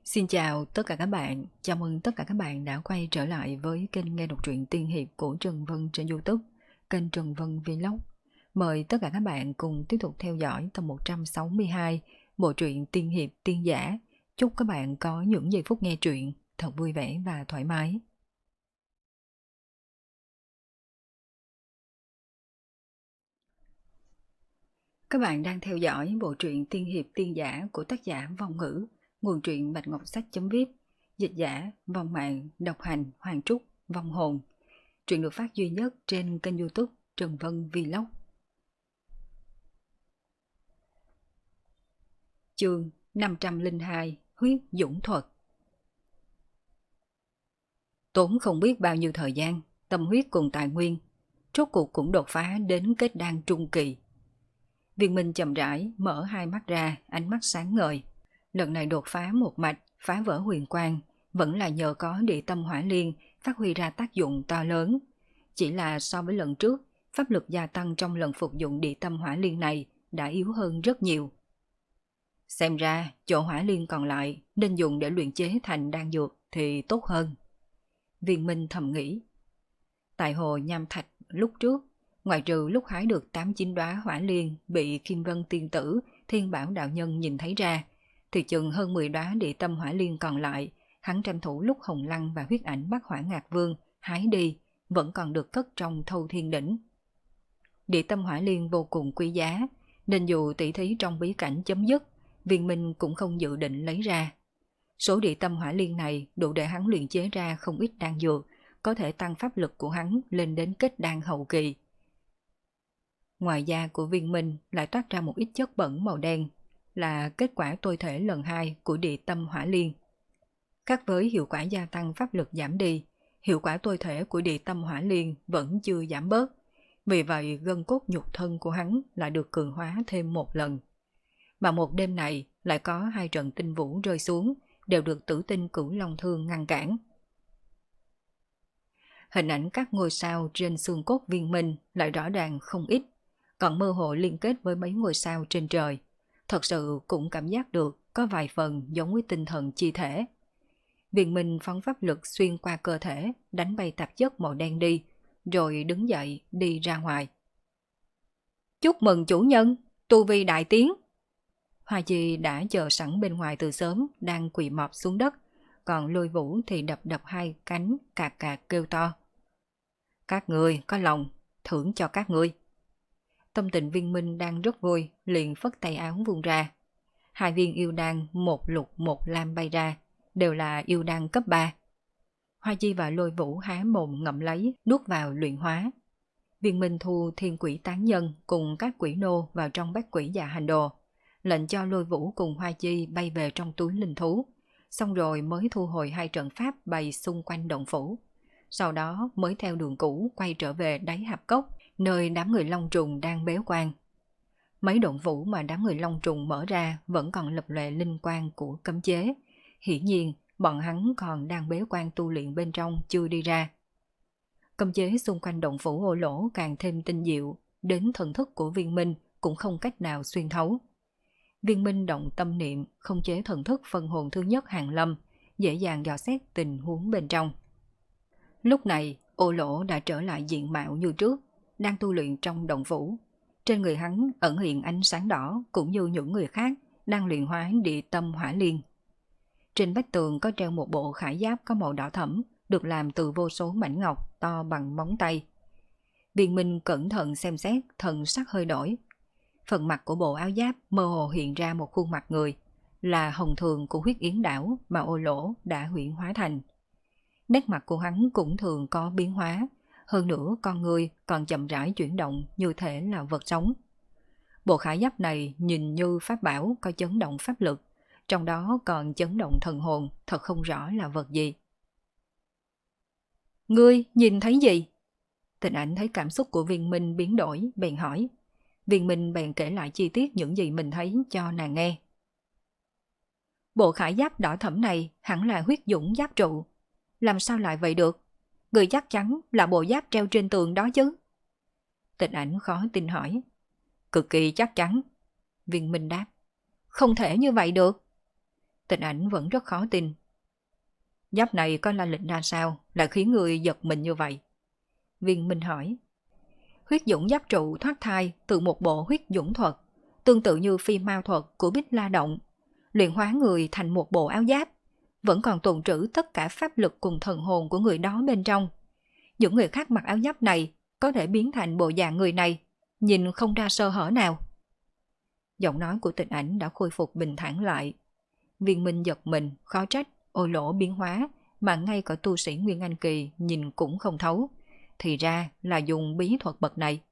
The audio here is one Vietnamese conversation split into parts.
Xin chào tất cả các bạn, chào mừng tất cả các bạn đã quay trở lại với kênh nghe đọc truyện tiên hiệp của Trần Vân trên YouTube, kênh Trần Vân Vlog. Mời tất cả các bạn cùng tiếp tục theo dõi tập 162 bộ truyện tiên hiệp tiên giả. Chúc các bạn có những giây phút nghe truyện thật vui vẻ và thoải mái. Các bạn đang theo dõi bộ truyện tiên hiệp tiên giả của tác giả Vong Ngữ, nguồn truyện Bạch Ngọc Sách.vip, dịch giả Vong Mạng, độc hành Hoàng Trúc, Vong Hồn. Truyện được phát duy nhất trên kênh YouTube Trần Vân Vlog. Chương 502 Huyết Dũng Thuật. Tốn không biết bao nhiêu thời gian, tâm huyết cùng tài nguyên, rốt cuộc cũng đột phá đến kết đan trung kỳ. Viên Minh chậm rãi mở hai mắt ra, ánh mắt sáng ngời. Lần này đột phá một mạch, phá vỡ huyền quang, vẫn là nhờ có địa tâm hỏa liên phát huy ra tác dụng to lớn. Chỉ là so với lần trước, pháp lực gia tăng trong lần phục dụng địa tâm hỏa liên này đã yếu hơn rất nhiều. Xem ra, chỗ hỏa liên còn lại nên dùng để luyện chế thành đan dược thì tốt hơn. Viên Minh thầm nghĩ. Tại hồ Nham Thạch lúc trước, ngoại trừ lúc hái được 8-9 đóa hỏa liên bị Kim Vân Tiên Tử, Thiên Bảo Đạo Nhân nhìn thấy ra, thì chừng hơn 10 đóa địa tâm hỏa liên còn lại, hắn tranh thủ lúc Hồng Lăng và huyết ảnh Bắc Hỏa Ngạc Vương hái đi, vẫn còn được cất trong Thâu Thiên Đỉnh. Địa tâm hỏa liên vô cùng quý giá, nên dù tỷ thí trong bí cảnh chấm dứt, Viên Minh cũng không dự định lấy ra. Số địa tâm hỏa liên này đủ để hắn luyện chế ra không ít đan dược, có thể tăng pháp lực của hắn lên đến kết đan hậu kỳ. Ngoài da của Viên Minh lại toát ra một ít chất bẩn màu đen, là kết quả tôi thể lần 2 của địa tâm hỏa liên. Khác với hiệu quả gia tăng pháp lực giảm đi, hiệu quả tôi thể của địa tâm hỏa liên vẫn chưa giảm bớt. Vì vậy gân cốt nhục thân của hắn lại được cường hóa thêm một lần. Mà một đêm này lại có 2 trận tinh vũ rơi xuống, đều được Tử Tinh Cửu Long Thương ngăn cản. Hình ảnh các ngôi sao trên xương cốt Viên Minh lại rõ ràng không ít, còn mơ hồ liên kết với mấy ngôi sao trên trời. Thật sự cũng cảm giác được có vài phần giống với tinh thần chi thể. Viên Minh phóng pháp lực xuyên qua cơ thể, đánh bay tạp chất màu đen đi, rồi đứng dậy đi ra ngoài. Chúc mừng chủ nhân, tu vi đại tiến. Hoa Chi đã chờ sẵn bên ngoài từ sớm, đang quỳ mọp xuống đất, còn Lôi Vũ thì đập đập hai cánh, cạc cạc kêu to. Các người có lòng, thưởng cho các ngươi. Tâm tình Viên Minh đang rất vui, liền phất tay áo vung ra. 2 viên yêu đan, một lục một lam bay ra, đều là yêu đan cấp 3. Hoa Chi và Lôi Vũ há mồm ngậm lấy, nuốt vào luyện hóa. Viên Minh thu thiên quỷ tán nhân cùng các quỷ nô vào trong bát quỷ dạ hành đồ, lệnh cho Lôi Vũ cùng Hoa Chi bay về trong túi linh thú, xong rồi mới thu hồi 2 trận pháp bày xung quanh động phủ. Sau đó mới theo đường cũ quay trở về đáy hạp cốc, nơi đám người Long Trùng đang bế quan. Mấy động phủ mà đám người Long Trùng mở ra vẫn còn lập lòe linh quang của cấm chế. Hiển nhiên, bọn hắn còn đang bế quan tu luyện bên trong chưa đi ra. Cấm chế xung quanh động phủ Ô Lỗ càng thêm tinh diệu, đến thần thức của Viên Minh cũng không cách nào xuyên thấu. Viên Minh động tâm niệm, không chế thần thức phân hồn thứ nhất Hàng Lâm, dễ dàng dò xét tình huống bên trong. Lúc này, Ô Lỗ đã trở lại diện mạo như trước, đang tu luyện trong động phủ. Trên người hắn ẩn hiện ánh sáng đỏ cũng như những người khác đang luyện hóa địa tâm hỏa liên. Trên vách tường có treo một bộ khải giáp có màu đỏ thẫm, được làm từ vô số mảnh ngọc to bằng móng tay. Viên Minh cẩn thận xem xét, thần sắc hơi đổi. Phần mặt của bộ áo giáp mơ hồ hiện ra một khuôn mặt người, là hồng thường của huyết yến đảo mà Ô Lỗ đã huyễn hóa thành. Nét mặt của hắn cũng thường có biến hóa, hơn nữa con người còn chậm rãi chuyển động như thể là vật sống. Bộ khải giáp này nhìn như pháp bảo có chấn động pháp lực, trong đó còn chấn động thần hồn, thật không rõ là vật gì. Ngươi nhìn thấy gì? Tình Ảnh thấy cảm xúc của Viên Minh biến đổi, bèn hỏi. Viên Minh bèn kể lại chi tiết những gì mình thấy cho nàng nghe. Bộ khải giáp đỏ thẫm này hẳn là huyết dũng giáp trụ. Làm sao lại vậy được? Người chắc chắn là bộ giáp treo trên tường đó chứ? Tình Ảnh khó tin hỏi. Cực kỳ chắc chắn. Viên Minh đáp. Không thể như vậy được. Tịnh Ảnh vẫn rất khó tin. Giáp này có la lịch ra sao lại khiến người giật mình như vậy? Viên Minh hỏi. Huyết dũng giáp trụ thoát thai từ một bộ huyết dũng thuật, tương tự như phi mao thuật của Bích La Động, luyện hóa người thành một bộ áo giáp, vẫn còn tồn trữ tất cả pháp lực cùng thần hồn của người đó bên trong. Những người khác mặc áo giáp này có thể biến thành bộ dạng người này, nhìn không ra sơ hở nào. Giọng nói của Tịnh Ảnh đã khôi phục bình thản lại. Viên Minh giật mình, khó trách Ô Lỗ biến hóa mà ngay cả tu sĩ Nguyên Anh Kỳ nhìn cũng không thấu. Thì ra là dùng bí thuật bậc này.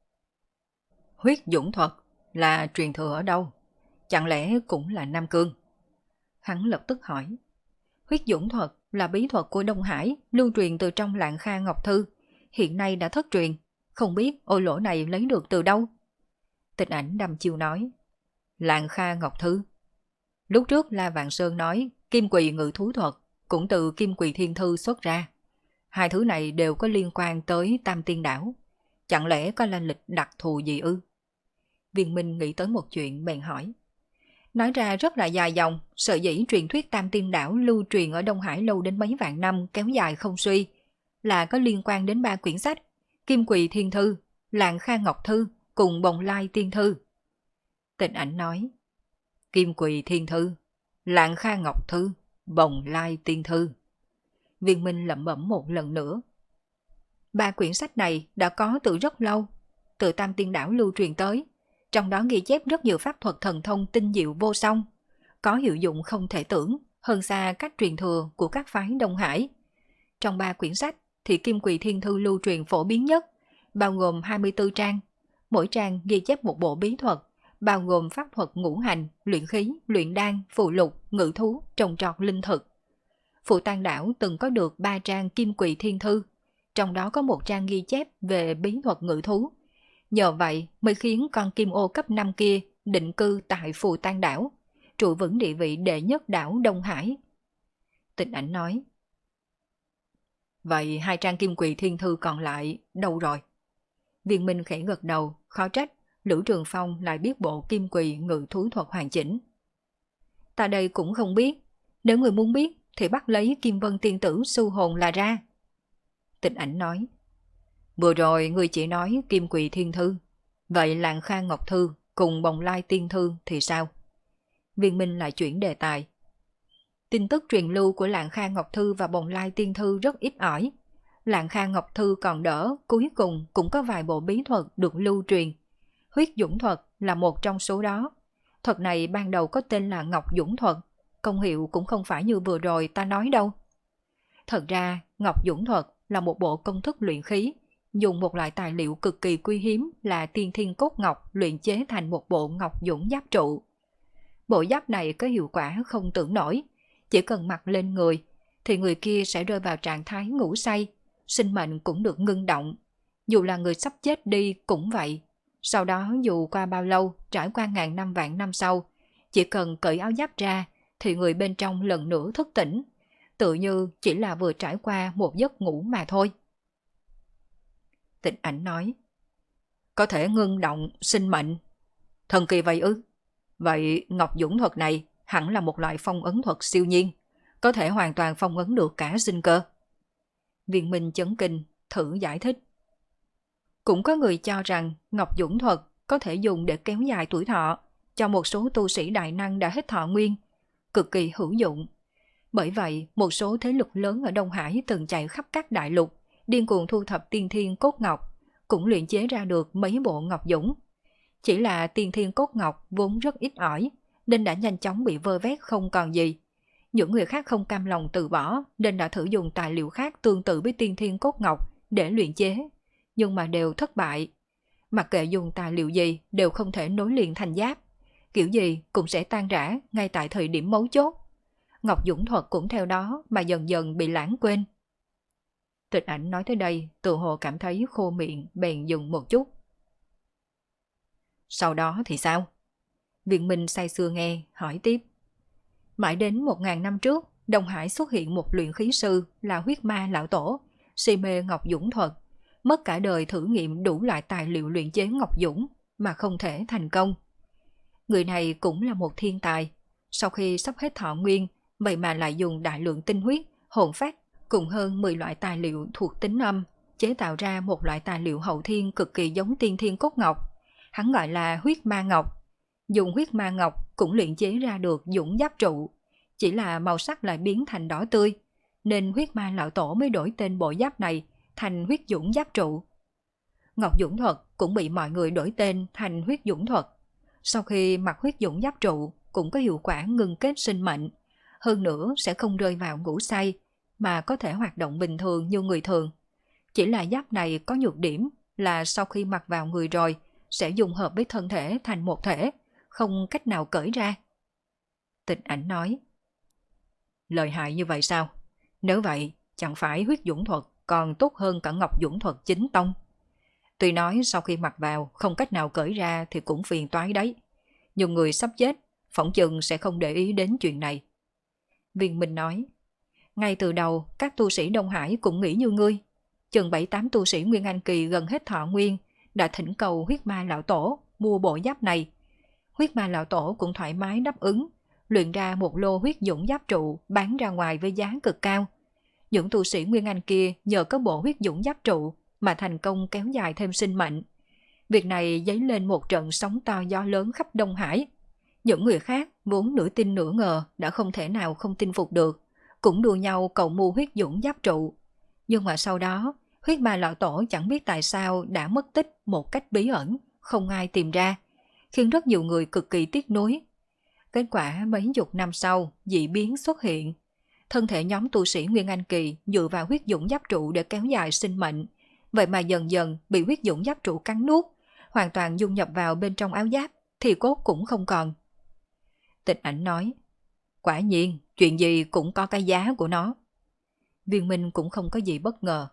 Huyết dũng thuật là truyền thừa ở đâu? Chẳng lẽ cũng là Nam Cương? Hắn lập tức hỏi. Huyết dũng thuật là bí thuật của Đông Hải, lưu truyền từ trong Lạng Kha Ngọc Thư, hiện nay đã thất truyền, không biết Ô Lỗ này lấy được từ đâu? Tịnh Ảnh đăm chiêu nói. Lạng Kha Ngọc Thư. Lúc trước La Vạn Sơn nói Kim Quỳ Ngự Thú Thuật cũng từ Kim Quỳ Thiên Thư xuất ra. Hai thứ này đều có liên quan tới Tam Tiên Đảo. Chẳng lẽ có la lịch đặc thù gì ư? Viên Minh nghĩ tới một chuyện bèn hỏi. Nói ra rất là dài dòng, sở dĩ truyền thuyết Tam Tiên Đảo lưu truyền ở Đông Hải lâu đến mấy vạn năm kéo dài không suy, là có liên quan đến 3 quyển sách, Kim Quỳ Thiên Thư, Lạng Kha Ngọc Thư cùng Bồng Lai Tiên Thư. Tịnh Ảnh nói. Kim Quỳ Thiên Thư, Lạng Kha Ngọc Thư, Bồng Lai Tiên Thư. Viên Minh lẩm bẩm một lần nữa. 3 quyển sách này đã có từ rất lâu, từ Tam Tiên Đảo lưu truyền tới, trong đó ghi chép rất nhiều pháp thuật thần thông tinh diệu vô song, có hiệu dụng không thể tưởng, hơn xa các truyền thừa của các phái Đông Hải. Trong 3 quyển sách thì Kim Quỳ Thiên Thư lưu truyền phổ biến nhất, bao gồm 24 trang, mỗi trang ghi chép một bộ bí thuật, bao gồm pháp thuật ngũ hành, luyện khí, luyện đan, phù lục, ngự thú, trồng trọt linh thực. Phù Tang Đảo từng có được 3 trang Kim Quỳ Thiên Thư, trong đó có một trang ghi chép về bí thuật ngự thú. Nhờ vậy mới khiến con kim ô cấp 5 kia định cư tại Phù Tang Đảo, trụ vững địa vị đệ nhất đảo Đông Hải. Tịnh Ảnh nói. Vậy 2 trang Kim Quỳ Thiên Thư còn lại đâu rồi? Viên Minh khẽ gật đầu, khó trách Lữ Trường Phong lại biết bộ Kim Quỳ Ngự Thú Thuật hoàn chỉnh. Ta đây cũng không biết, nếu người muốn biết thì bắt lấy Kim Vân Tiên Tử su hồn là ra. Tịnh Ảnh nói. Vừa rồi người chỉ nói Kim Quỳ Thiên Thư, vậy Lạng Kha Ngọc Thư cùng Bồng Lai Tiên Thư thì sao? Viên Minh lại chuyển đề tài. Tin tức truyền lưu của Lạng Kha Ngọc Thư và Bồng Lai Tiên Thư rất ít ỏi. Lạng Kha Ngọc Thư còn đỡ, cuối cùng cũng có vài bộ bí thuật được lưu truyền. Huyết dũng thuật là một trong số đó. Thuật này ban đầu có tên là Ngọc Dũng Thuật, công hiệu cũng không phải như vừa rồi ta nói đâu. Thật ra, Ngọc Dũng Thuật là một bộ công thức luyện khí, dùng một loại tài liệu cực kỳ quý hiếm là tiên thiên cốt ngọc luyện chế thành một bộ ngọc dũng giáp trụ. Bộ giáp này có hiệu quả không tưởng nổi, chỉ cần mặc lên người thì người kia sẽ rơi vào trạng thái ngủ say, sinh mệnh cũng được ngưng động. Dù là người sắp chết đi cũng vậy. Sau đó dù qua bao lâu, trải qua ngàn năm vạn năm sau, chỉ cần cởi áo giáp ra thì người bên trong lần nữa thức tỉnh, tự như chỉ là vừa trải qua một giấc ngủ mà thôi. Tịnh Ảnh nói. Có thể ngưng động sinh mệnh. Thần kỳ vậy ư? Vậy Ngọc Dũng Thuật này hẳn là một loại phong ấn thuật siêu nhiên, có thể hoàn toàn phong ấn được cả sinh cơ. Viên Minh chấn kinh, thử giải thích. Cũng có người cho rằng Ngọc Dũng Thuật có thể dùng để kéo dài tuổi thọ, cho một số tu sĩ đại năng đã hết thọ nguyên, cực kỳ hữu dụng. Bởi vậy, một số thế lực lớn ở Đông Hải từng chạy khắp các đại lục, điên cuồng thu thập tiên thiên cốt ngọc, cũng luyện chế ra được mấy bộ Ngọc Dũng. Chỉ là tiên thiên cốt ngọc vốn rất ít ỏi, nên đã nhanh chóng bị vơ vét không còn gì. Những người khác không cam lòng từ bỏ, nên đã thử dùng tài liệu khác tương tự với tiên thiên cốt ngọc để luyện chế, nhưng mà đều thất bại. Mặc kệ dùng tài liệu gì đều không thể nối liền thành giáp, kiểu gì cũng sẽ tan rã ngay tại thời điểm mấu chốt. Ngọc Dũng Thuật cũng theo đó mà dần dần bị lãng quên. Tịnh Ảnh nói tới đây, tự hồ cảm thấy khô miệng, bèn dừng một chút. Sau đó thì sao? Viên Minh say sưa nghe, hỏi tiếp. Mãi đến 1000 năm trước, Đông Hải xuất hiện một luyện khí sư là huyết ma lão tổ, si mê Ngọc Dũng Thuật, mất cả đời thử nghiệm đủ loại tài liệu luyện chế Ngọc Dũng mà không thể thành công. Người này cũng là một thiên tài, sau khi sắp hết thọ nguyên vậy mà lại dùng đại lượng tinh huyết, hồn phách cùng hơn 10 loại tài liệu thuộc tính âm, chế tạo ra một loại tài liệu hậu thiên cực kỳ giống tiên thiên cốt ngọc. Hắn gọi là huyết ma ngọc. Dùng huyết ma ngọc cũng luyện chế ra được dũng giáp trụ, chỉ là màu sắc lại biến thành đỏ tươi, nên huyết ma lão tổ mới đổi tên bộ giáp này thành huyết dũng giáp trụ. Ngọc dũng thuật cũng bị mọi người đổi tên thành huyết dũng thuật. Sau khi mặc huyết dũng giáp trụ cũng có hiệu quả ngưng kết sinh mệnh, hơn nữa sẽ không rơi vào ngủ say, mà có thể hoạt động bình thường như người thường. Chỉ là giáp này có nhược điểm là sau khi mặc vào người rồi sẽ dùng hợp với thân thể thành một thể, không cách nào cởi ra. Tịch Ảnh nói, lợi hại như vậy sao? Nếu vậy, chẳng phải huyết dũng thuật còn tốt hơn cả ngọc dũng thuật chính tông. Tuy nói sau khi mặc vào không cách nào cởi ra thì cũng phiền toái đấy, nhưng người sắp chết phỏng chừng sẽ không để ý đến chuyện này. Viên Minh nói, ngay từ đầu các tu sĩ Đông Hải cũng nghĩ như ngươi. Chừng 7-8 tu sĩ Nguyên Anh Kỳ gần hết thọ nguyên đã thỉnh cầu huyết ma lão tổ mua bộ giáp này. Huyết ma lão tổ cũng thoải mái đáp ứng, luyện ra một lô huyết dũng giáp trụ bán ra ngoài với giá cực cao. Những tu sĩ Nguyên Anh kia nhờ có bộ huyết dũng giáp trụ mà thành công kéo dài thêm sinh mệnh. Việc này dấy lên một trận sóng to gió lớn khắp Đông Hải. Những người khác vốn nửa tin nửa ngờ đã không thể nào không tin phục được, cũng đua nhau cầu mua huyết dũng giáp trụ. Nhưng mà sau đó, huyết ma lão tổ chẳng biết tại sao đã mất tích một cách bí ẩn, không ai tìm ra, khiến rất nhiều người cực kỳ tiếc nuối. Kết quả mấy chục năm sau, dị biến xuất hiện. Thân thể nhóm tu sĩ Nguyên Anh Kỳ dựa vào huyết dũng giáp trụ để kéo dài sinh mệnh, vậy mà dần dần bị huyết dũng giáp trụ cắn nuốt, hoàn toàn dung nhập vào bên trong áo giáp, thì cốt cũng không còn. Tịch Ảnh nói, quả nhiên, chuyện gì cũng có cái giá của nó. Viên Minh cũng không có gì bất ngờ.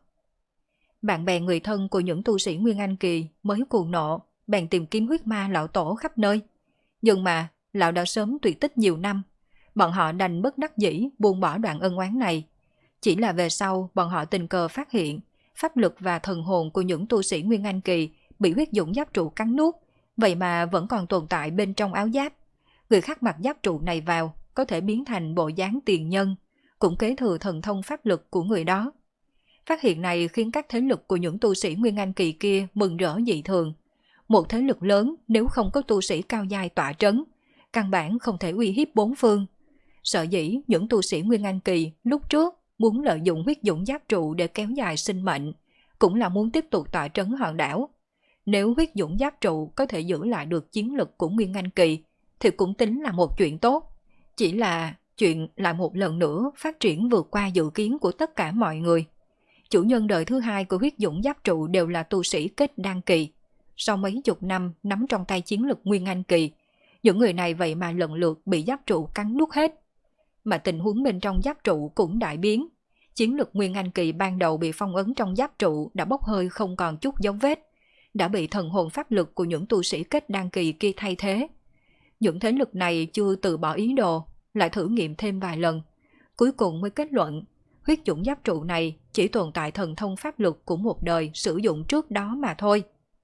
Bạn bè người thân của những tu sĩ Nguyên Anh Kỳ mới cuồng nộ, bèn tìm kiếm huyết ma lão tổ khắp nơi. Nhưng mà, lão đã sớm tuyệt tích nhiều năm, bọn họ đành bất đắc dĩ buông bỏ đoạn ân oán này. Chỉ là về sau, bọn họ tình cờ phát hiện, pháp lực và thần hồn của những tu sĩ Nguyên Anh Kỳ bị huyết dũng giáp trụ cắn nuốt, vậy mà vẫn còn tồn tại bên trong áo giáp. Người khác mặc giáp trụ này vào có thể biến thành bộ dáng tiền nhân, cũng kế thừa thần thông pháp lực của người đó. Phát hiện này khiến các thế lực của những tu sĩ Nguyên Anh Kỳ kia mừng rỡ dị thường. Một thế lực lớn nếu không có tu sĩ cao giai tọa trấn, căn bản không thể uy hiếp bốn phương. Sở dĩ những tu sĩ Nguyên Anh Kỳ lúc trước muốn lợi dụng huyết dũng giáp trụ để kéo dài sinh mệnh, cũng là muốn tiếp tục tọa trấn hòn đảo. Nếu huyết dũng giáp trụ có thể giữ lại được chiến lực của Nguyên Anh Kỳ, thì cũng tính là một chuyện tốt. Chỉ là chuyện lại một lần nữa phát triển vượt qua dự kiến của tất cả mọi người. Chủ nhân đời thứ hai của huyết dũng giáp trụ đều là tu sĩ kết đan kỳ. Sau mấy chục năm nắm trong tay chiến lực Nguyên Anh Kỳ, những người này vậy mà lần lượt bị giáp trụ cắn nuốt hết. Mà tình huống bên trong giáp trụ cũng đại biến. Chiến lực Nguyên Anh Kỳ ban đầu bị phong ấn trong giáp trụ đã bốc hơi không còn chút dấu vết, đã bị thần hồn pháp lực của những tu sĩ kết đan kỳ kia thay thế. Những thế lực này chưa từ bỏ ý đồ, lại thử nghiệm thêm vài lần, cuối cùng mới kết luận huyết dũng giáp trụ này chỉ tồn tại thần thông pháp lực của một đời sử dụng trước đó mà thôi.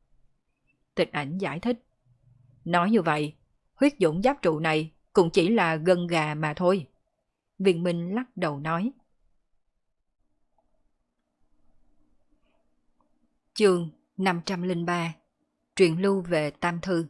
Tịch Ảnh giải thích, nói như vậy, huyết dũng giáp trụ này cũng chỉ là gân gà mà thôi. Viên Minh lắc đầu nói. Chương 503 Truyền lưu về Tam Thư.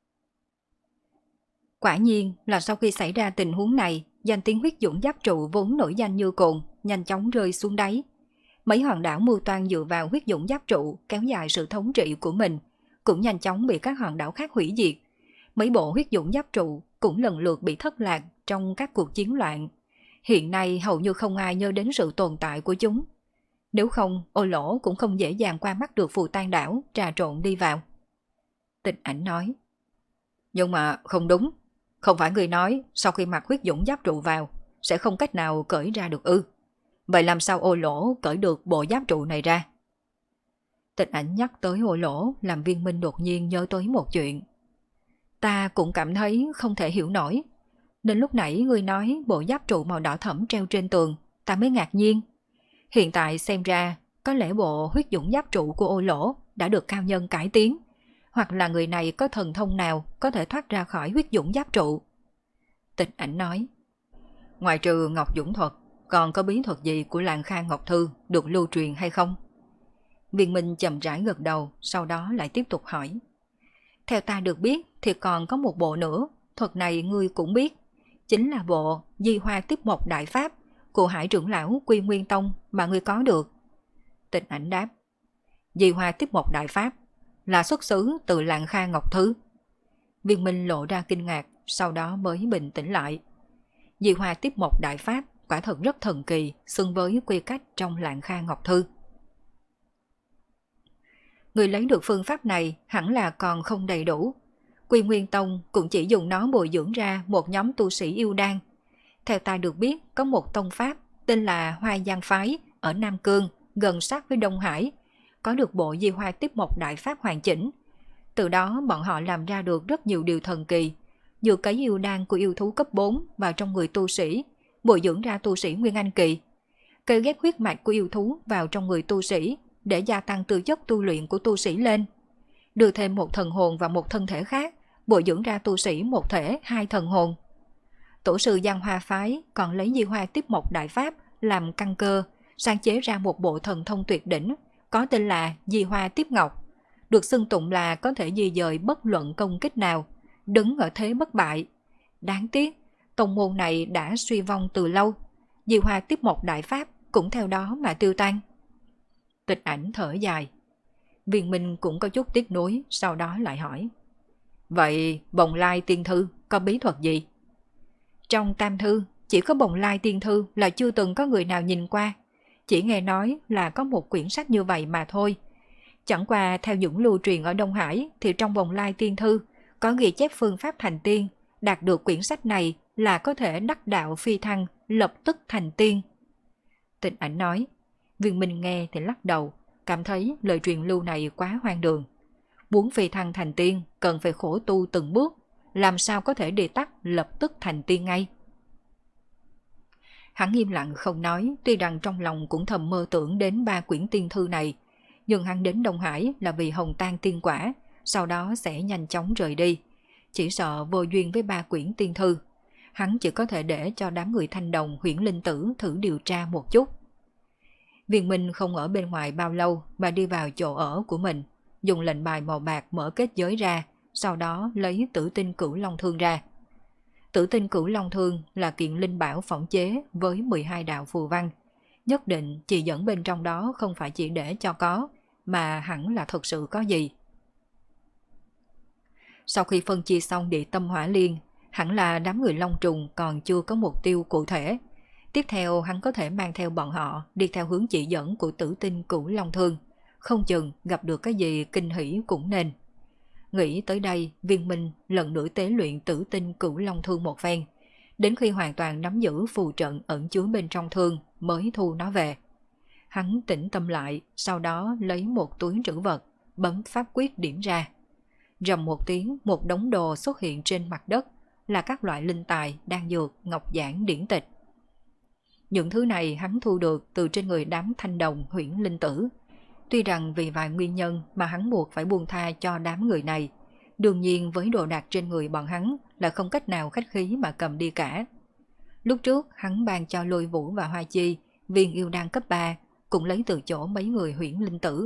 Quả nhiên là sau khi xảy ra tình huống này, danh tiếng huyết dũng giáp trụ vốn nổi danh như cồn, nhanh chóng rơi xuống đáy. Mấy hòn đảo mưu toan dựa vào huyết dũng giáp trụ kéo dài sự thống trị của mình, cũng nhanh chóng bị các hòn đảo khác hủy diệt. Mấy bộ huyết dũng giáp trụ cũng lần lượt bị thất lạc trong các cuộc chiến loạn. Hiện nay hầu như không ai nhớ đến sự tồn tại của chúng. Nếu không, Ô Lỗ cũng không dễ dàng qua mắt được phù tan đảo trà trộn đi vào. Tịch Ảnh nói. Nhưng mà không đúng. Không phải người nói sau khi mặc huyết dũng giáp trụ vào sẽ không cách nào cởi ra được ư? Vậy làm sao Ô Lỗ cởi được bộ giáp trụ này ra? Tịch Ảnh nhắc tới Ô Lỗ làm Viên Minh đột nhiên nhớ tới một chuyện. Ta cũng cảm thấy không thể hiểu nổi. Nên lúc nãy ngươi nói bộ giáp trụ màu đỏ thẫm treo trên tường, ta mới ngạc nhiên. Hiện tại xem ra, có lẽ bộ huyết dũng giáp trụ của Ô Lỗ đã được cao nhân cải tiến, hoặc là người này có thần thông nào có thể thoát ra khỏi huyết dũng giáp trụ. Tịch Ảnh nói. Ngoài trừ Ngọc Dũng thuật, còn có bí thuật gì của làng Kha Ngọc Thư được lưu truyền hay không? Viên Minh chậm rãi gật đầu, sau đó lại tiếp tục hỏi. Theo ta được biết thì còn có một bộ nữa, thuật này ngươi cũng biết. Chính là bộ Di Hoa Tiếp Một Đại Pháp của Hải trưởng lão Quy Nguyên Tông mà ngươi có được. Tịch Ảnh đáp. Di Hoa Tiếp Một Đại Pháp là xuất xứ từ làng Kha Ngọc Thư. Viên Minh lộ ra kinh ngạc, sau đó mới bình tĩnh lại. Di Hoa Tiếp Một Đại Pháp quả thật rất thần kỳ, xứng với quy cách trong làng Kha Ngọc Thư. Người lấy được phương pháp này hẳn là còn không đầy đủ. Quy Nguyên Tông cũng chỉ dùng nó bồi dưỡng ra một nhóm tu sĩ yêu đan. Theo ta được biết, có một tông pháp tên là Hoa Giang Phái ở Nam Cương, gần sát với Đông Hải, có được bộ Di Hoa Tiếp Một Đại Pháp hoàn chỉnh. Từ đó bọn họ làm ra được rất nhiều điều thần kỳ, dựa cấy yêu đan của yêu thú cấp 4 vào trong người tu sĩ, bồi dưỡng ra tu sĩ Nguyên Anh Kỳ. Cây ghép huyết mạch của yêu thú vào trong người tu sĩ để gia tăng tư chất tu luyện của tu sĩ lên. Đưa thêm một thần hồn và một thân thể khác, bồi dưỡng ra tu sĩ một thể hai thần hồn. Tổ sư Giang Hoa Phái còn lấy Di Hoa Tiếp Một Đại Pháp làm căn cơ, sáng chế ra một bộ thần thông tuyệt đỉnh, có tên là Di Hoa Tiếp Ngọc, được xưng tụng là có thể di dời bất luận công kích nào, đứng ở thế bất bại. Đáng tiếc, tông môn này đã suy vong từ lâu, Di Hoa Tiếp Một Đại Pháp cũng theo đó mà tiêu tan. Tịch Ảnh thở dài. Viên Minh cũng có chút tiếc nuối, sau đó lại hỏi. Vậy Bồng Lai Tiên Thư có bí thuật gì? Trong Tam Thư, chỉ có Bồng Lai Tiên Thư là chưa từng có người nào nhìn qua. Chỉ nghe nói là có một quyển sách như vậy mà thôi. Chẳng qua theo những lưu truyền ở Đông Hải thì trong Bồng Lai Tiên Thư có ghi chép phương pháp thành tiên, đạt được quyển sách này là có thể đắc đạo phi thăng, lập tức thành tiên. Tịch Ảnh nói. Viên Minh nghe thì lắc đầu, cảm thấy lời truyền lưu này quá hoang đường. Muốn phi thăng thành tiên cần phải khổ tu từng bước, làm sao có thể đi tắt lập tức thành tiên ngay. Hắn im lặng không nói, tuy rằng trong lòng cũng thầm mơ tưởng đến 3 quyển tiên thư này, nhưng hắn đến Đông Hải là vì hồng tan tiên quả, sau đó sẽ nhanh chóng rời đi. Chỉ sợ vô duyên với 3 quyển tiên thư, hắn chỉ có thể để cho đám người Thanh Đồng Huyễn Linh Tử thử điều tra một chút. Viên Minh không ở bên ngoài bao lâu mà đi vào chỗ ở của mình, dùng lệnh bài màu bạc mở kết giới ra, sau đó lấy Tử Tinh Cửu Long Thương ra. Tử Tinh Cửu Long Thương là kiện linh bảo phỏng chế với 12 đạo phù văn, nhất định chỉ dẫn bên trong đó không phải chỉ để cho có, mà hẳn là thật sự có gì. Sau khi phân chia xong địa tâm hỏa liên, hẳn là đám người Long Trùng còn chưa có mục tiêu cụ thể. Tiếp theo hắn có thể mang theo bọn họ đi theo hướng chỉ dẫn của Tử Tinh Cửu Long Thương, không chừng gặp được cái gì kinh hỉ cũng nên. Nghĩ tới đây, Viên Minh lần nữa tế luyện Tử Tinh Cửu Long Thương một phen, đến khi hoàn toàn nắm giữ phù trận ẩn chứa bên trong thương mới thu nó về. Hắn tĩnh tâm lại, sau đó lấy một túi trữ vật, bấm pháp quyết điểm ra. Rầm một tiếng, một đống đồ xuất hiện trên mặt đất, là các loại linh tài, đan dược, ngọc giản, điển tịch. Những thứ này hắn thu được từ trên người đám Thanh Đồng Huyễn Linh Tử. Tuy rằng vì vài nguyên nhân mà hắn buộc phải buông tha cho đám người này, đương nhiên với đồ đạc trên người bọn hắn là không cách nào khách khí mà cầm đi cả. Lúc trước hắn ban cho Lôi Vũ và Hoa Chi viên yêu đan cấp 3, cũng lấy từ chỗ mấy người Huyễn Linh Tử.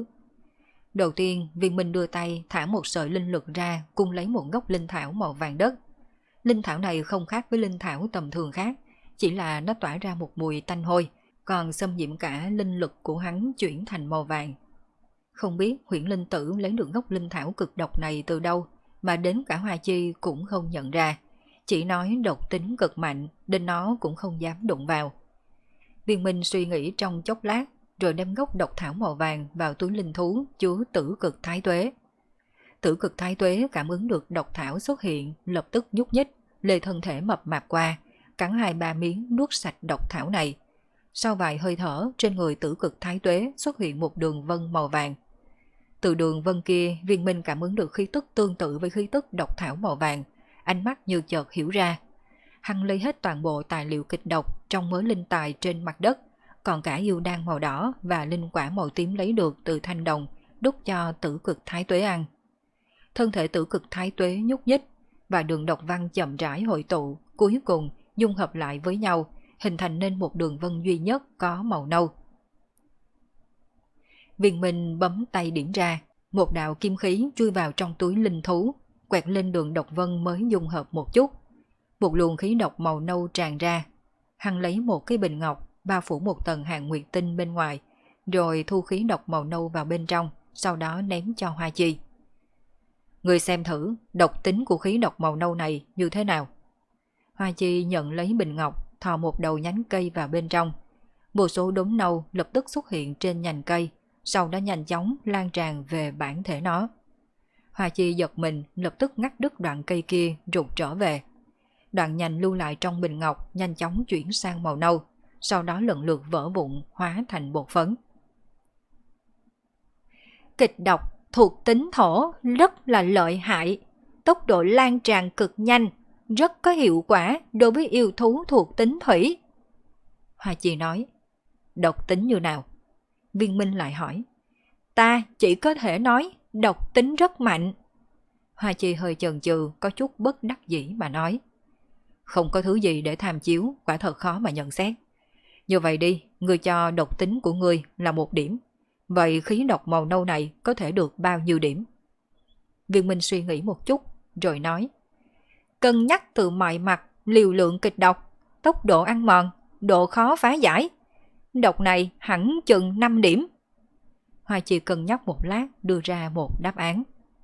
Đầu tiên, Viên Minh đưa tay thả một sợi linh lực ra, cung lấy một gốc linh thảo màu vàng đất. Linh thảo này không khác với linh thảo tầm thường khác, chỉ là nó tỏa ra một mùi tanh hôi, còn xâm nhiễm cả linh lực của hắn chuyển thành màu vàng. Không biết Huyễn Linh Tử lấy được gốc linh thảo cực độc này từ đâu, mà đến cả Hoa Chi cũng không nhận ra, chỉ nói độc tính cực mạnh nên nó cũng không dám đụng vào. Viên Minh suy nghĩ trong chốc lát, rồi đem gốc độc thảo màu vàng vào túi linh thú chứa Tử Cực Thái Tuế. Tử Cực Thái Tuế cảm ứng được độc thảo xuất hiện, lập tức nhúc nhích, lê thân thể mập mạp qua, cắn 2-3 miếng nuốt sạch độc thảo này. Sau vài hơi thở, trên người Tử Cực Thái Tuế xuất hiện một đường vân màu vàng. Từ đường vân kia, Viên Minh cảm ứng được khí tức tương tự với khí tức độc thảo màu vàng, ánh mắt như chợt hiểu ra. Hắn lấy hết toàn bộ tài liệu kịch độc trong mớ linh tài trên mặt đất, còn cả yêu đan màu đỏ và linh quả màu tím lấy được từ Thanh Đồng, đút cho Tử Cực Thái Tuế ăn. Thân thể Tử Cực Thái Tuế nhúc nhích và đường độc văn chậm rãi hội tụ, cuối cùng dung hợp lại với nhau, hình thành nên một đường vân duy nhất có màu nâu. Viên Minh bấm tay điểm ra, một đạo kim khí chui vào trong túi linh thú, quẹt lên đường độc vân mới dung hợp một chút. Một luồng khí độc màu nâu tràn ra. Hắn lấy một cái bình ngọc, bao phủ một tầng hàn nguyệt tinh bên ngoài, rồi thu khí độc màu nâu vào bên trong, sau đó ném cho Hoa Chi. Người xem thử độc tính của khí độc màu nâu này như thế nào. Hoa Chi nhận lấy bình ngọc, thò một đầu nhánh cây vào bên trong. Một số đốm nâu lập tức xuất hiện trên nhành cây, sau đó nhanh chóng lan tràn về bản thể nó. Hoa Chi giật mình, lập tức ngắt đứt đoạn cây kia rụt trở về. Đoạn nhành lưu lại trong bình ngọc nhanh chóng chuyển sang màu nâu, sau đó lần lượt vỡ vụn hóa thành bột phấn. Kịch độc thuộc tính thổ rất là lợi hại, tốc độ lan tràn cực nhanh, rất có hiệu quả đối với yêu thú thuộc tính thủy. Hoa Chi nói. Độc tính như nào? Viên Minh lại hỏi. Ta chỉ có thể nói độc tính rất mạnh. Hoa Chi hơi chần chừ, có chút bất đắc dĩ mà nói. Không có thứ gì để tham chiếu, quả thật khó mà nhận xét. Như vậy đi, ngươi cho độc tính của ngươi là 1 điểm. Vậy khí độc màu nâu này có thể được bao nhiêu điểm? Viên Minh suy nghĩ một chút, rồi nói. Cân nhắc từ mọi mặt, liều lượng kịch độc, tốc độ ăn mòn, độ khó phá giải. Độc này hẳn chừng 5 điểm. Hoa Chi cân nhắc một lát, đưa ra một đáp án.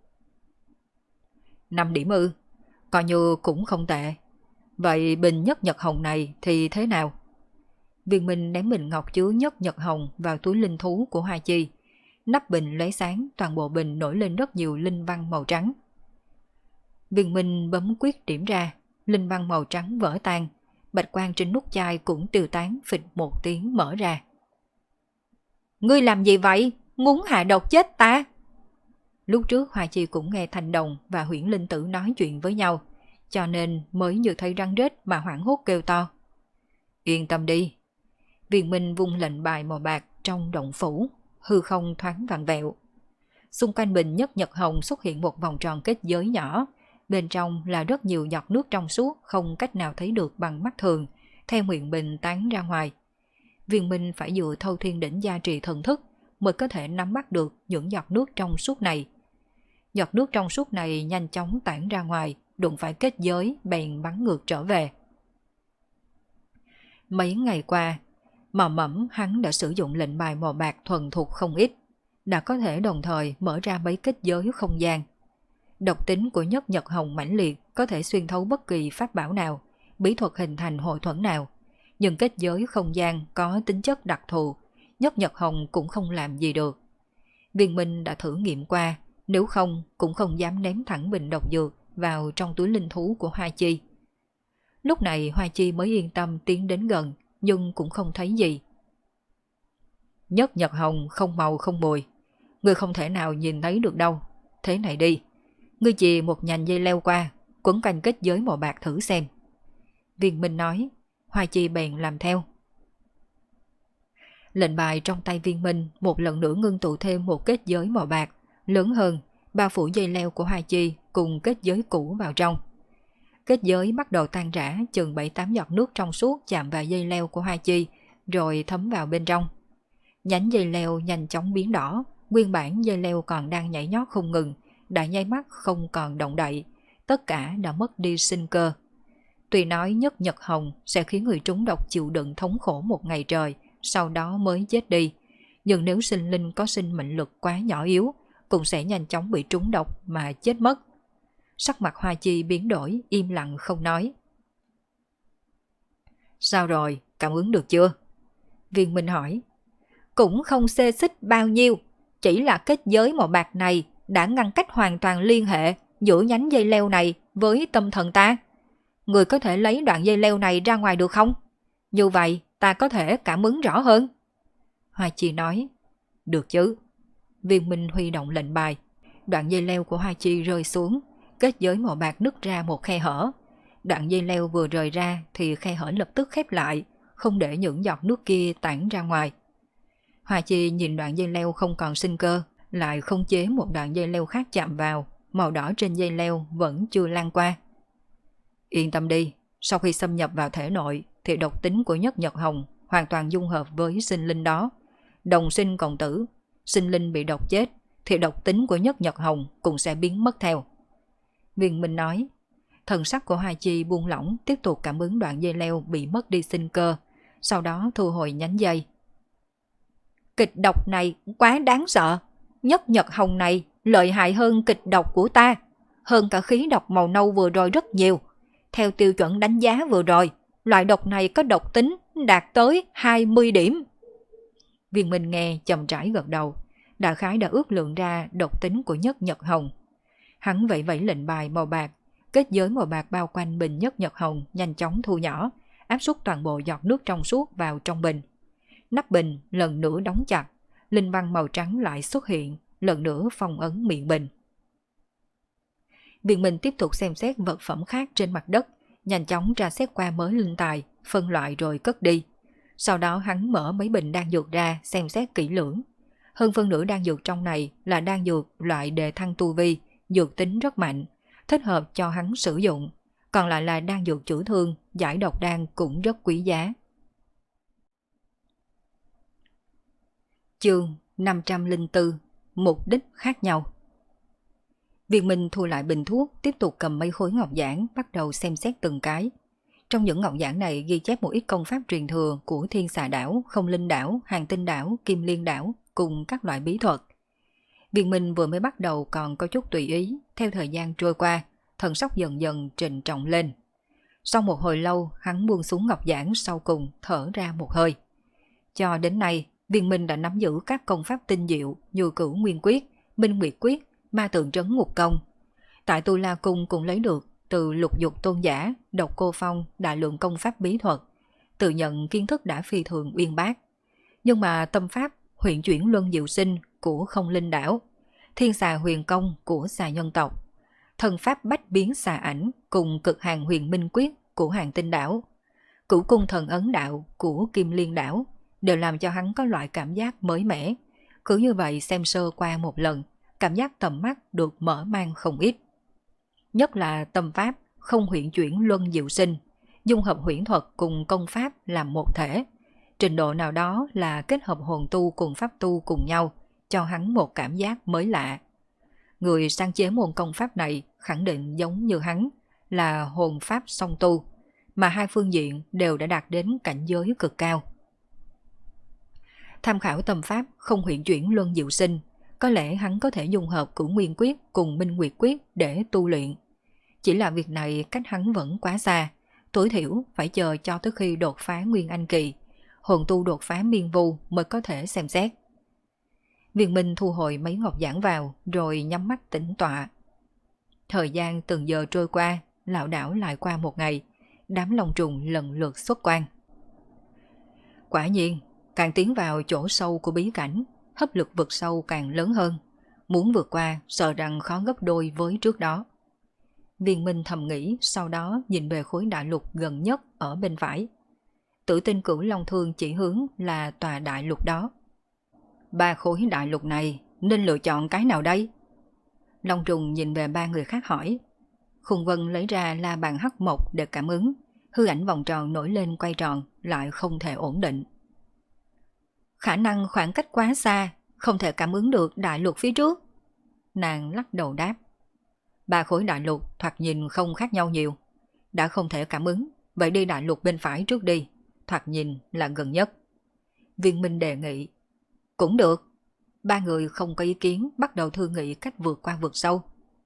5 điểm ư? Coi như cũng không tệ. Vậy bình nhất nhật hồng này thì thế nào? Viên Minh ném bình ngọc chứa nhất nhật hồng vào túi linh thú của Hoa Chi. Nắp bình lấy sáng, toàn bộ bình nổi lên rất nhiều linh văn màu trắng. Viên Minh bấm quyết điểm ra, linh văn màu trắng vỡ tan, bạch quang trên nút chai cũng tiêu tán, phịch một tiếng mở ra. Ngươi làm gì vậy? Muốn hạ độc chết ta? Lúc trước Hoa Chi cũng nghe Thành Đồng và Huyễn Linh Tử nói chuyện với nhau, cho nên mới như thấy rắn rết mà hoảng hốt kêu to. Yên tâm đi. Viên Minh vung lệnh bài màu bạc trong động phủ, hư không thoáng vặn vẹo. Xung quanh bình nhất nhật hồng xuất hiện một vòng tròn kết giới nhỏ, bên trong là rất nhiều giọt nước trong suốt không cách nào thấy được bằng mắt thường, theo miệng bình tán ra ngoài. Viên Minh phải dựa Thâu Thiên Đỉnh gia trì thần thức mới có thể nắm bắt được những giọt nước trong suốt này. Giọt nước trong suốt này nhanh chóng tản ra ngoài, đụng phải kết giới bèn bắn ngược trở về. Mấy ngày qua, Mò Mẫm hắn đã sử dụng lệnh bài màu bạc thuần thục không ít, đã có thể đồng thời mở ra mấy kết giới không gian. Độc tính của nhất nhật hồng mãnh liệt, có thể xuyên thấu bất kỳ pháp bảo nào, bí thuật hình thành hội thuẫn nào. Nhưng kết giới không gian có tính chất đặc thù, nhất nhật hồng cũng không làm gì được. Viên Minh đã thử nghiệm qua, nếu không cũng không dám ném thẳng bình độc dược vào trong túi linh thú của Hoa Chi. Lúc này Hoa Chi mới yên tâm tiến đến gần, nhưng cũng không thấy gì. Nhất nhật hồng không màu không mùi, ngươi không thể nào nhìn thấy được đâu. Thế này đi, ngươi chì một nhành dây leo qua, quấn quanh kết giới màu bạc thử xem. Viên Minh nói. Hoa Chi bèn làm theo. Lệnh bài trong tay Viên Minh một lần nữa ngưng tụ thêm một kết giới màu bạc lớn hơn, bao phủ dây leo của Hoa Chi cùng kết giới cũ vào trong. Kết giới bắt đầu tan rã, chừng 7-8 giọt nước trong suốt chạm vào dây leo của Hoa Chi, rồi thấm vào bên trong. Nhánh dây leo nhanh chóng biến đỏ, nguyên bản dây leo còn đang nhảy nhót không ngừng, đã nháy mắt không còn động đậy, tất cả đã mất đi sinh cơ. Tuy nói nhất nhật hồng sẽ khiến người trúng độc chịu đựng thống khổ một ngày trời, sau đó mới chết đi, nhưng nếu sinh linh có sinh mệnh lực quá nhỏ yếu, cũng sẽ nhanh chóng bị trúng độc mà chết mất. Sắc mặt Hoa Chi biến đổi, im lặng không nói. Sao rồi, cảm ứng được chưa? Viên Minh hỏi. Cũng không xê xích bao nhiêu, chỉ là kết giới màu bạc này đã ngăn cách hoàn toàn liên hệ giữa nhánh dây leo này với tâm thần ta. Người có thể lấy đoạn dây leo này ra ngoài được không? Như vậy ta có thể cảm ứng rõ hơn. Hoa Chi nói. Được chứ. Viên Minh huy động lệnh bài. Đoạn dây leo của Hoa Chi rơi xuống, kết giới màu bạc nứt ra một khe hở. Đoạn dây leo vừa rời ra thì khe hở lập tức khép lại, không để những giọt nước kia tản ra ngoài. Hoa Chi nhìn đoạn dây leo không còn sinh cơ, lại khống chế một đoạn dây leo khác chạm vào, màu đỏ trên dây leo vẫn chưa lan qua. Yên tâm đi, sau khi xâm nhập vào thể nội, thì độc tính của Nhất Nhật Hồng hoàn toàn dung hợp với sinh linh đó. Đồng sinh cộng tử, sinh linh bị độc chết thì độc tính của Nhất Nhật Hồng cũng sẽ biến mất theo. Viên Minh nói. Thần sắc của Hoa Chi buông lỏng, tiếp tục cảm ứng đoạn dây leo bị mất đi sinh cơ, sau đó thu hồi nhánh dây. Kịch độc này quá đáng sợ, Nhất Nhật Hồng này lợi hại hơn kịch độc của ta, hơn cả khí độc màu nâu vừa rồi rất nhiều. Theo tiêu chuẩn đánh giá vừa rồi, loại độc này có độc tính đạt tới 20 điểm. Viên Minh nghe chậm rãi gật đầu, đại khái đã ước lượng ra độc tính của Nhất Nhật Hồng. Hắn vẫy vẫy lệnh bài màu bạc, kết giới màu bạc bao quanh bình Nhất Nhật Hồng nhanh chóng thu nhỏ, áp suất toàn bộ giọt nước trong suốt vào trong bình. Nắp bình lần nữa đóng chặt, linh văn màu trắng lại xuất hiện, lần nữa phong ấn miệng bình. Viên Minh tiếp tục xem xét vật phẩm khác trên mặt đất, nhanh chóng tra xét qua mới linh tài, phân loại rồi cất đi. Sau đó hắn mở mấy bình đan dược ra xem xét kỹ lưỡng. Hơn phân nửa đan dược trong này là đan dược loại đề thăng tu vi, dược tính rất mạnh, thích hợp cho hắn sử dụng. Còn lại là đan dược chữa thương, giải độc đan cũng rất quý giá. Chương 504. Mục đích khác nhau. Viên Minh thu lại bình thuốc, tiếp tục cầm mấy khối ngọc giản bắt đầu xem xét từng cái. Trong những ngọc giản này ghi chép một ít công pháp truyền thừa của Thiên Xà Đảo, Không Linh Đảo, Hàng Tinh Đảo, Kim Liên Đảo cùng các loại bí thuật. Viên Minh vừa mới bắt đầu còn có chút tùy ý, theo thời gian trôi qua, thần sắc dần dần trịnh trọng lên. Sau một hồi lâu, hắn buông xuống ngọc giản sau cùng thở ra một hơi. Cho đến nay, Viên Minh đã nắm giữ các công pháp tinh diệu như Cửu Nguyên Quyết, Minh Nguyệt Quyết, Ma Tượng Trấn Ngục Công. Tại Tu La Cung cũng lấy được từ Lục Dục Tôn Giả, Độc Cô Phong đại lượng công pháp bí thuật, tự nhận kiến thức đã phi thường uyên bác. Nhưng mà tâm pháp Huyền Chuyển Luân Diệu Sinh của Không Linh Đảo, Thiên Xà Huyền Công của Xà Nhân Tộc, thần pháp Bách Biến Xà Ảnh cùng Cực Hàng Huyền Minh Quyết của Hàng Tinh Đảo, Cửu Cung Thần Ấn Đạo của Kim Liên Đảo đều làm cho hắn có loại cảm giác mới mẻ. Cứ như vậy xem sơ qua một lần, cảm giác tầm mắt được mở mang không ít. Nhất là tâm pháp Không Huyền Chuyển Luân Diệu Sinh, dung hợp huyễn thuật cùng công pháp làm một thể. Trình độ nào đó là kết hợp hồn tu cùng pháp tu cùng nhau, cho hắn một cảm giác mới lạ. Người sáng chế môn công pháp này khẳng định giống như hắn là hồn pháp song tu, mà hai phương diện đều đã đạt đến cảnh giới cực cao. Tham khảo tâm pháp Không Huyền Chuyển Luân Diệu Sinh, có lẽ hắn có thể dung hợp Cửu Nguyên Quyết cùng Minh Nguyệt Quyết để tu luyện. Chỉ là việc này cách hắn vẫn quá xa, tối thiểu phải chờ cho tới khi đột phá Nguyên Anh Kỳ, hồn tu đột phá Miên Vu mới có thể xem xét. Viên Minh thu hồi mấy ngọc giản vào rồi nhắm mắt tĩnh tọa. Thời gian từng giờ trôi qua, lảo đảo lại qua một ngày, đám long trùng lần lượt xuất quan. Quả nhiên, càng tiến vào chỗ sâu của bí cảnh, hấp lực vực sâu càng lớn hơn. Muốn vượt qua sợ rằng khó gấp đôi với trước đó. Viên Minh thầm nghĩ, sau đó nhìn về khối đại lục gần nhất ở bên phải. Tử Tinh Cửu Long Thương chỉ hướng là tòa đại lục đó. Ba khối đại lục này nên lựa chọn cái nào đây? Long trùng nhìn về ba người khác hỏi. Khung Vân lấy ra la bàn hắc mộc để cảm ứng, hư ảnh vòng tròn nổi lên quay tròn, lại không thể ổn định. Khả năng khoảng cách quá xa, không thể cảm ứng được đại lục phía trước. Nàng lắc đầu đáp. Ba khối đại lục thoạt nhìn không khác nhau nhiều. Đã không thể cảm ứng, vậy đi đại lục bên phải trước đi, thoạt nhìn là gần nhất. Viên Minh đề nghị. Cũng được. Ba người không có ý kiến, bắt đầu thương nghị cách vượt qua vực sâu.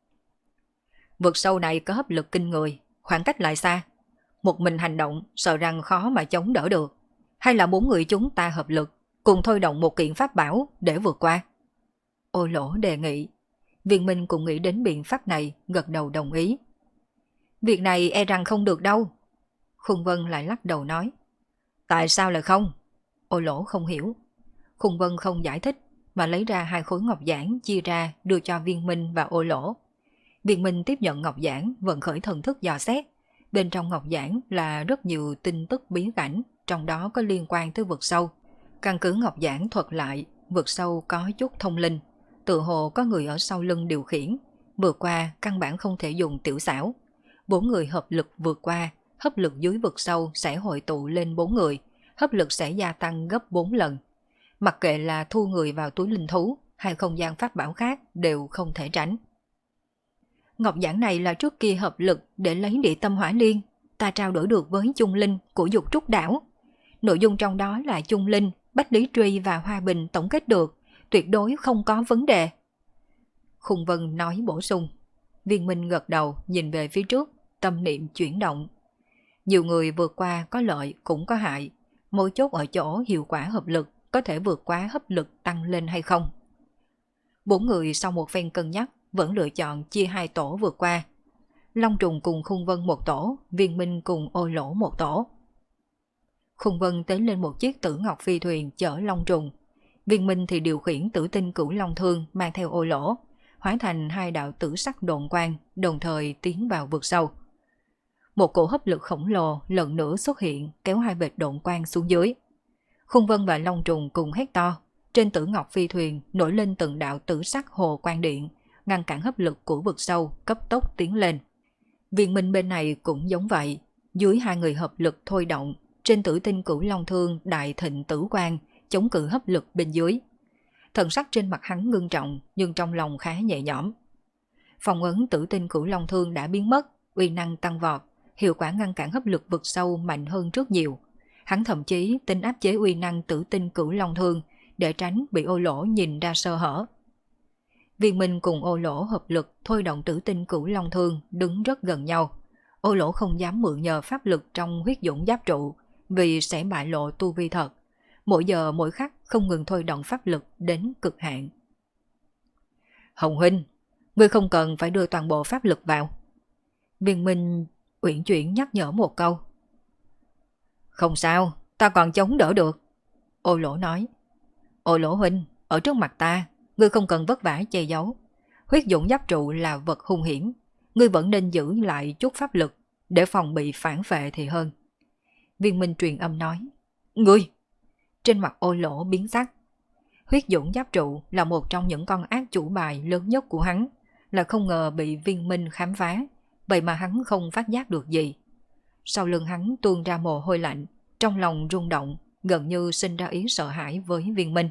Vực sâu này có hấp lực kinh người, khoảng cách lại xa. Một mình hành động sợ rằng khó mà chống đỡ được. Hay là bốn người chúng ta hợp lực, cùng thôi động một kiện pháp bảo để vượt qua. Ô Lỗ đề nghị. Viên Minh cũng nghĩ đến biện pháp này, gật đầu đồng ý. Việc này e rằng không được đâu. Khung Vân lại lắc đầu nói. Tại sao lại không? Ô Lỗ không hiểu. Khung Vân không giải thích, mà lấy ra hai khối ngọc giản chia ra đưa cho Viên Minh và Ô Lỗ. Viên Minh tiếp nhận ngọc giản, vận khởi thần thức dò xét. Bên trong ngọc giản là rất nhiều tin tức bí cảnh, trong đó có liên quan tới vực sâu. Căn cứ ngọc giản thuật lại, vực sâu có chút thông linh, tự hồ có người ở sau lưng điều khiển, vượt qua căn bản không thể dùng tiểu xảo. Bốn người hợp lực vượt qua, hấp lực dưới vực sâu sẽ hội tụ lên 4 người, hấp lực sẽ gia tăng gấp 4 lần. Mặc kệ là thu người vào túi linh thú hay không gian pháp bảo khác đều không thể tránh. Ngọc giản này là trước kia hợp lực để lấy địa tâm hỏa liên, ta trao đổi được với Chung Linh của Dục Trúc Đảo. Nội dung trong đó là Chung Linh, Bách Lý Truy và Hoa Bình tổng kết được, tuyệt đối không có vấn đề. Khung Vân nói bổ sung. Viên Minh gật đầu nhìn về phía trước, tâm niệm chuyển động. Nhiều người vượt qua có lợi cũng có hại, mấu chốt ở chỗ hiệu quả hợp lực có thể vượt quá hấp lực tăng lên hay không. 4 người sau một phen cân nhắc vẫn lựa chọn chia 2 tổ vượt qua. Long Trùng cùng Khung Vân một tổ, Viên Minh cùng Ô Lỗ một tổ. Khung Vân tế lên một chiếc tử ngọc phi thuyền chở Long Trùng. Viên Minh thì điều khiển tử tinh cửu long thương mang theo Ô Lỗ, hóa thành 2 đạo tử sắc độn quang, đồng thời tiến vào vực sâu. Một cổ hấp lực khổng lồ lần nữa xuất hiện kéo 2 vệt độn quang xuống dưới. Khung Vân và Long Trùng cùng hét to, trên tử ngọc phi thuyền nổi lên từng đạo tử sắc hồ quang điện, ngăn cản hấp lực của vực sâu cấp tốc tiến lên. Viên Minh bên này cũng giống vậy, dưới 2 người hợp lực thôi động, trên tử tinh cửu long thương đại thịnh tử quang chống cự hấp lực bên dưới. Thần sắc trên mặt hắn ngưng trọng nhưng trong lòng khá nhẹ nhõm. Phong ấn tử tinh cửu long thương đã biến mất, uy năng tăng vọt, hiệu quả ngăn cản hấp lực vực sâu mạnh hơn rất nhiều. Hắn thậm chí tính áp chế uy năng tử tinh cửu long thương để tránh bị Ô Lỗ nhìn ra sơ hở. Viên Minh cùng Ô Lỗ hợp lực thôi động tử tinh cửu long thương đứng rất gần nhau. Ô Lỗ không dám mượn nhờ pháp lực trong huyết dũng giáp trụ vì sẽ bại lộ tu vi thật. Mỗi giờ mỗi khắc không ngừng thôi động pháp lực đến cực hạn. Hồng huynh, ngươi không cần phải đưa toàn bộ pháp lực vào. Viên Minh uyển chuyển nhắc nhở một câu. Không sao, ta còn chống đỡ được. Ô Lỗ nói. Ô Lỗ huynh, ở trước mặt ta, ngươi không cần vất vả che giấu. Huyết dũng giáp trụ là vật hung hiểm, ngươi vẫn nên giữ lại chút pháp lực để phòng bị phản phệ thì hơn. Viên Minh truyền âm nói. Ngươi! Trên mặt Ô Lỗ biến sắc. Huyết dũng giáp trụ là một trong những con ác chủ bài lớn nhất của hắn, là không ngờ bị Viên Minh khám phá, vậy mà hắn không phát giác được gì. Sau lưng hắn tuôn ra mồ hôi lạnh, trong lòng rung động, gần như sinh ra ý sợ hãi với Viên Minh.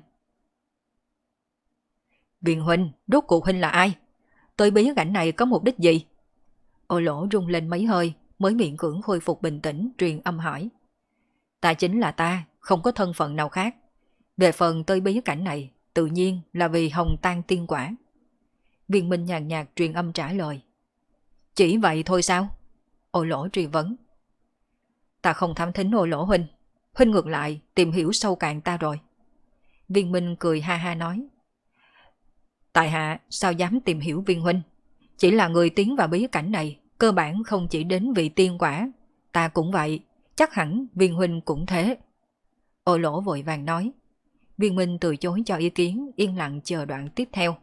Viên huynh, rốt cuộc huynh là ai? Tới bí cảnh này có mục đích gì? Ô Lỗ rung lên mấy hơi, mới miễn cưỡng khôi phục bình tĩnh, truyền âm hỏi. Ta chính là ta, không có thân phận nào khác. Về phần tới bí cảnh này, tự nhiên là vì Hồng Tan tiên quả. Viên Minh nhàn nhạt truyền âm trả lời. Chỉ vậy thôi sao? Ô Lỗ truy vấn. Ta không thám thính Ô Lỗ huynh, huynh ngược lại tìm hiểu sâu cạn ta rồi. Viên Minh cười ha ha nói. Tại hạ sao dám tìm hiểu Viên huynh, chỉ là người tiến vào bí cảnh này cơ bản không chỉ đến vị tiên quả, ta cũng vậy, chắc hẳn Viên huynh cũng thế. Ô Lỗ vội vàng nói. Viên Minh từ chối cho ý kiến, yên lặng chờ đoạn tiếp theo.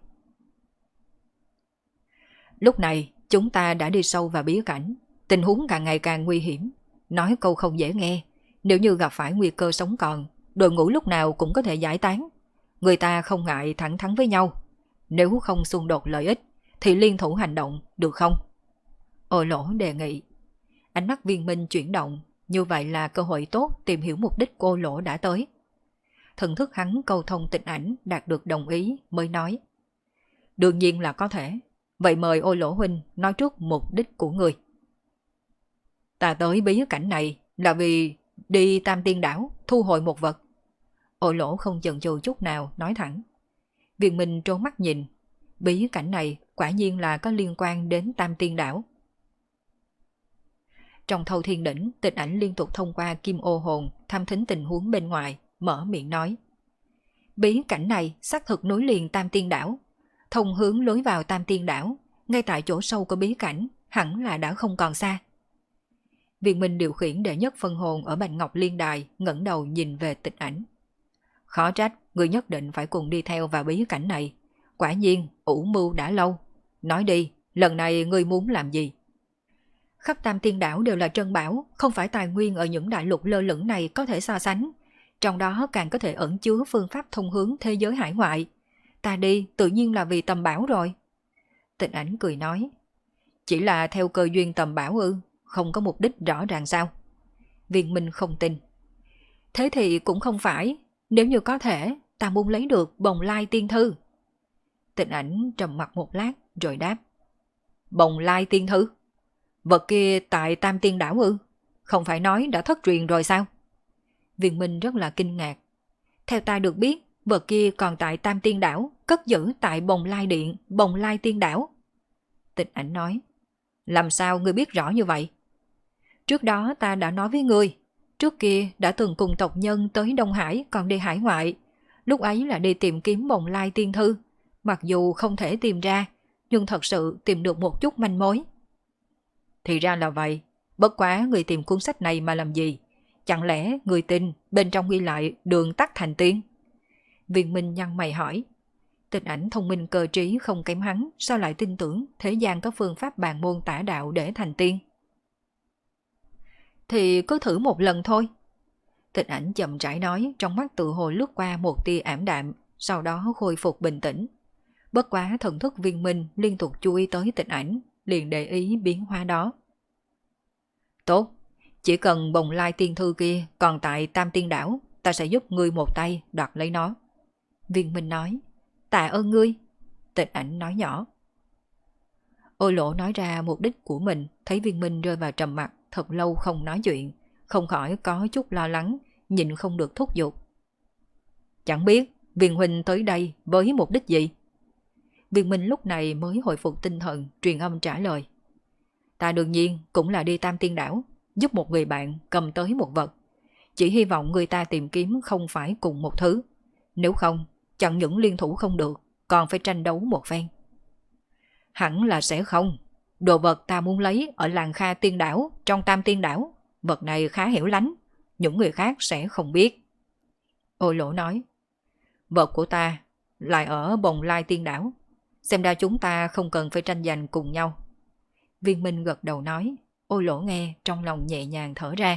Lúc này chúng ta đã đi sâu vào bí cảnh, tình huống càng ngày càng nguy hiểm. Nói câu không dễ nghe, nếu như gặp phải nguy cơ sống còn, đội ngũ lúc nào cũng có thể giải tán. Người ta không ngại thẳng thắn với nhau, nếu không xung đột lợi ích thì liên thủ hành động, được không? Ô Lỗ đề nghị. Ánh mắt Viên Minh chuyển động, như vậy là cơ hội tốt tìm hiểu mục đích của Ô Lỗ đã tới. Thần thức hắn câu thông tịnh ảnh đạt được đồng ý mới nói. Đương nhiên là có thể, vậy mời Ô Lỗ huynh nói trước mục đích của người. Ta tới bí cảnh này là vì đi Tam Tiên Đảo thu hồi một vật. Ô Lỗ không chần chừ chút nào nói thẳng. Viên Minh trố mắt nhìn, bí cảnh này quả nhiên là có liên quan đến Tam Tiên Đảo. Trong Thâu Thiên Đỉnh, Tịnh Ảnh liên tục thông qua kim ô hồn thăm thính tình huống bên ngoài, mở miệng nói. Bí cảnh này xác thực nối liền Tam Tiên Đảo, thông hướng lối vào Tam Tiên Đảo, ngay tại chỗ sâu của bí cảnh, hẳn là đã không còn xa. Viên Minh điều khiển đệ nhất phân hồn ở Bạch Ngọc Liên Đài, ngẩng đầu nhìn về Tịnh Ảnh. Khó trách, người nhất định phải cùng đi theo vào bí cảnh này. Quả nhiên, ủ mưu đã lâu. Nói đi, lần này ngươi muốn làm gì? Khắp Tam Tiên Đảo đều là trân bảo, không phải tài nguyên ở những đại lục lơ lửng này có thể so sánh. Trong đó càng có thể ẩn chứa phương pháp thông hướng thế giới hải ngoại. Ta đi tự nhiên là vì tầm bảo rồi. Tịnh Ảnh cười nói. Chỉ là theo cơ duyên tầm bảo ư, không có mục đích rõ ràng sao? Viên Minh không tin. Thế thì cũng không phải, nếu như có thể, ta muốn lấy được Bồng Lai Tiên Thư. Tịnh Ảnh trầm mặt một lát rồi đáp. Bồng Lai Tiên Thư? Vật kia tại Tam Tiên Đảo ư? Không phải nói đã thất truyền rồi sao? Viên Minh rất là kinh ngạc. Theo ta được biết, vật kia còn tại Tam Tiên Đảo, cất giữ tại Bồng Lai Điện, Bồng Lai Tiên Đảo. Tịnh Ảnh nói. Làm sao ngươi biết rõ như vậy? Trước đó ta đã nói với ngươi, trước kia đã từng cùng tộc nhân tới Đông Hải còn đi hải ngoại. Lúc ấy là đi tìm kiếm Bồng Lai Tiên Thư. Mặc dù không thể tìm ra, nhưng thật sự tìm được một chút manh mối. Thì ra là vậy, bất quá người tìm cuốn sách này mà làm gì? Chẳng lẽ người tin bên trong ghi lại đường tắt thành tiên? Viên Minh nhăn mày hỏi. Tịnh Ảnh thông minh cơ trí không kém hắn, sao lại tin tưởng thế gian có phương pháp bàn môn tả đạo để thành tiên? Thì cứ thử một lần thôi. Tịnh Ảnh chậm rãi nói, trong mắt tự hồ lướt qua một tia ảm đạm, sau đó khôi phục bình tĩnh. Bất quá thần thức Viên Minh liên tục chú ý tới Tịnh Ảnh, liền để ý biến hóa đó. Tốt, chỉ cần Bồng Lai Tiên Thư kia còn tại Tam Tiên Đảo, ta sẽ giúp ngươi một tay đoạt lấy nó. Viên Minh nói. Tạ ơn ngươi. Tịnh Ảnh nói nhỏ. Ôi Lỗ nói ra mục đích của mình, thấy Viên Minh rơi vào trầm mặc, thật lâu không nói chuyện, không khỏi có chút lo lắng, nhịn không được thúc giục. Chẳng biết Viên huynh tới đây với mục đích gì? Viên Minh lúc này mới hồi phục tinh thần, truyền âm trả lời. Ta đương nhiên cũng là đi Tam Tiên Đảo, giúp một người bạn cầm tới một vật. Chỉ hy vọng người ta tìm kiếm không phải cùng một thứ. Nếu không, chẳng những liên thủ không được, còn phải tranh đấu một phen. Hẳn là sẽ không. Đồ vật ta muốn lấy ở làng Kha Tiên Đảo, trong Tam Tiên Đảo. Vật này khá hiểu lánh, những người khác sẽ không biết. Ôi Lỗ nói. Vật của ta lại ở Bồng Lai Tiên Đảo. Xem ra chúng ta không cần phải tranh giành cùng nhau. Viên Minh gật đầu nói. Ôi Lỗ nghe trong lòng nhẹ nhàng thở ra.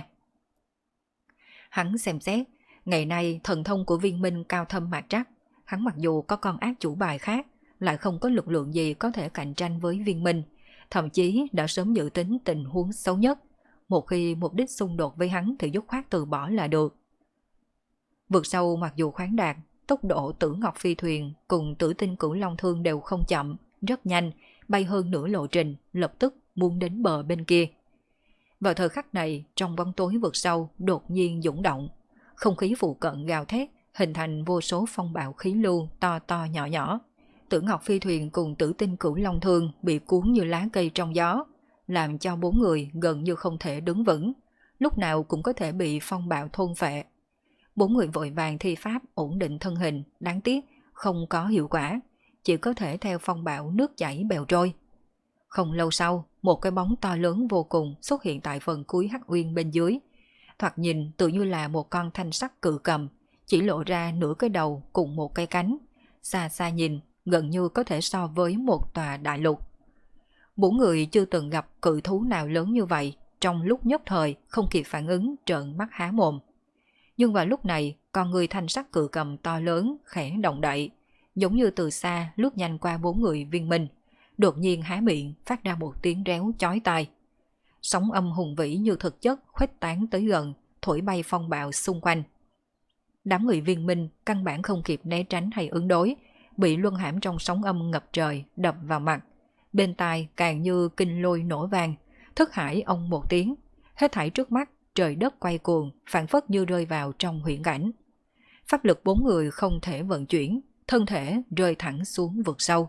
Hắn xem xét, ngày nay thần thông của Viên Minh cao thâm mạc trắc. Hắn mặc dù có con ác chủ bài khác, lại không có lực lượng gì có thể cạnh tranh với Viên Minh. Thậm chí đã sớm dự tính tình huống xấu nhất. Một khi mục đích xung đột với hắn thì dứt khoát từ bỏ là được. Vượt sâu mặc dù khoáng đạt, tốc độ Tử Ngọc Phi Thuyền cùng Tử Tinh Cửu Long Thương đều không chậm, rất nhanh, bay hơn nửa lộ trình, lập tức muốn đến bờ bên kia. Vào thời khắc này, trong bóng tối vượt sâu đột nhiên dũng động, không khí phụ cận gào thét, hình thành vô số phong bạo khí lưu to to nhỏ nhỏ. Tử Ngọc Phi Thuyền cùng Tử Tinh Cửu Long Thương bị cuốn như lá cây trong gió, làm cho bốn người gần như không thể đứng vững, lúc nào cũng có thể bị phong bạo thôn phệ. Bốn người vội vàng thi pháp ổn định thân hình, đáng tiếc không có hiệu quả, chỉ có thể theo phong bạo nước chảy bèo trôi. Không lâu sau, một cái bóng to lớn vô cùng xuất hiện tại phần cuối hắc uyên bên dưới. Thoạt nhìn tự như là một con thanh sắc cự cầm, chỉ lộ ra nửa cái đầu cùng một cái cánh. Xa xa nhìn, gần như có thể so với một tòa đại lục. Bốn người chưa từng gặp cự thú nào lớn như vậy, trong lúc nhất thời không kịp phản ứng trợn mắt há mồm. Nhưng vào lúc này, con người thanh sắc cự cầm to lớn khẽ động đậy, giống như từ xa lướt nhanh qua bốn người Viên Minh, đột nhiên há miệng phát ra một tiếng réo chói tai. Sóng âm hùng vĩ như thực chất khuếch tán tới gần, thổi bay phong bạo xung quanh. Đám người Viên Minh căn bản không kịp né tránh hay ứng đối, bị luân hãm trong sóng âm ngập trời đập vào mặt. Bên tai càng như kinh lôi nổ vang, thức hải ông một tiếng, hết thảy trước mắt trời đất quay cuồng, phảng phất như rơi vào trong huyễn cảnh. Pháp lực bốn người không thể vận chuyển, thân thể rơi thẳng xuống vực sâu.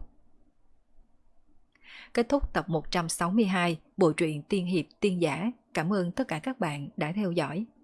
Kết thúc tập 162 bộ truyện Tiên Hiệp Tiên Giả. Cảm ơn tất cả các bạn đã theo dõi.